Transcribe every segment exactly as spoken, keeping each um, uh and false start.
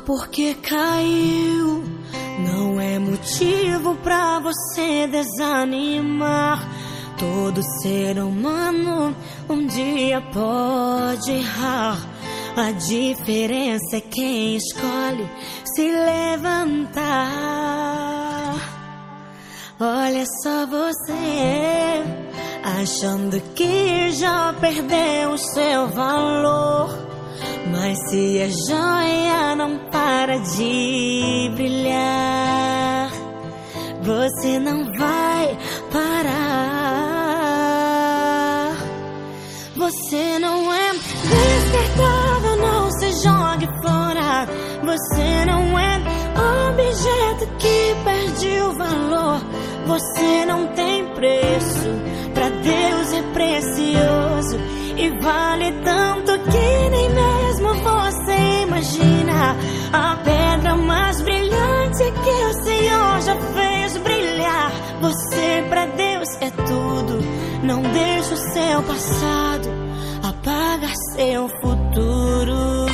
porque caiu não é motivo pra você desanimar. Todo ser humano um dia pode errar. A diferença é quem escolhe se levantar. Olha só você, achando que já perdeu o seu valor. Mas se a joia não para de brilhar, você não vai parar. Você não é descartável, não se jogue fora. Você não é objeto que perde o valor. Você não tem preço, pra Deus é precioso e vale tanto que nem mesmo você imagina. A pedra mais brilhante que o Senhor já fez brilhar. Você pra Deus é tudo, não deixa o seu passado apagar seu futuro.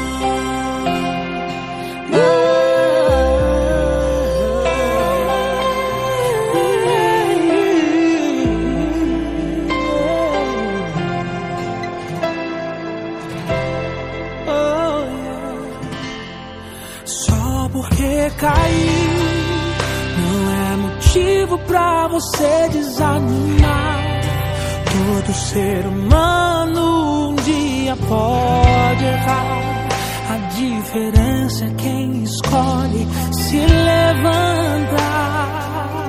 Porque cair não é motivo pra você desanimar. Todo ser humano um dia pode errar. A diferença é quem escolhe se levantar.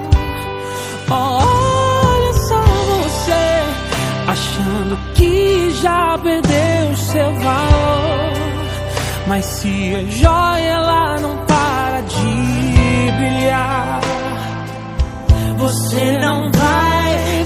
Olha só você, achando que já perdeu o seu valor. Mas se a joia ela não para de brilhar, você não vai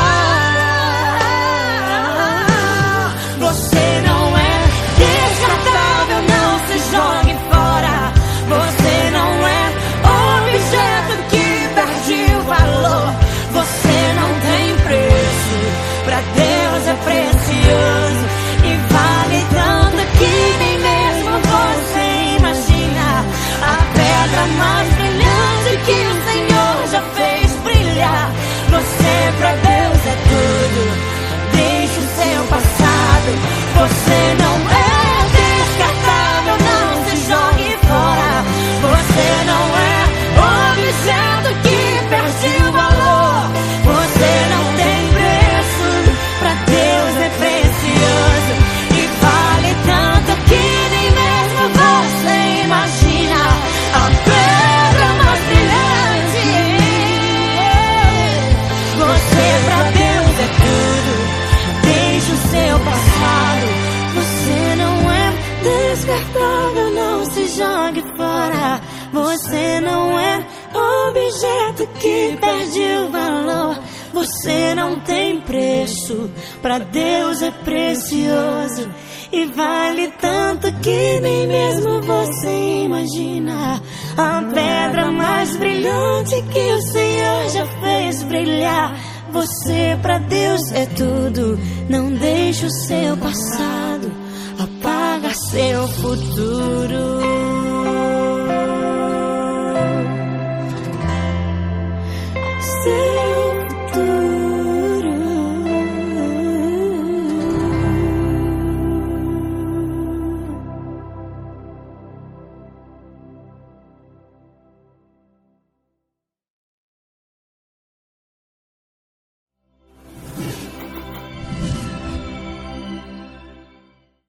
parar. Você não é descartável, não se jogue fora. Você não é objeto que perde o valor. Você não tem preço, pra Deus é precioso e vale tanto que nem mesmo você imagina. A pedra mais brilhante que o Senhor já fez brilhar. Você pra Deus é tudo, deixa o seu passado. Você não é descartável, não se jogue fora. Você não é objeto que perde o valor. Você não tem preço, pra Deus é precioso e vale tanto que nem mesmo você imagina. A pedra mais brilhante, você pra Deus é tudo, deixa o seu passado. Você não é descartável, não se jogue fora. Você não é objeto que perde o valor. Você não tem preço, pra Deus é precioso e vale tanto que nem mesmo você imagina. A pedra mais brilhante que o Senhor já fez brilhar. Você pra Deus é tudo, não deixa o seu passado apagar seu futuro.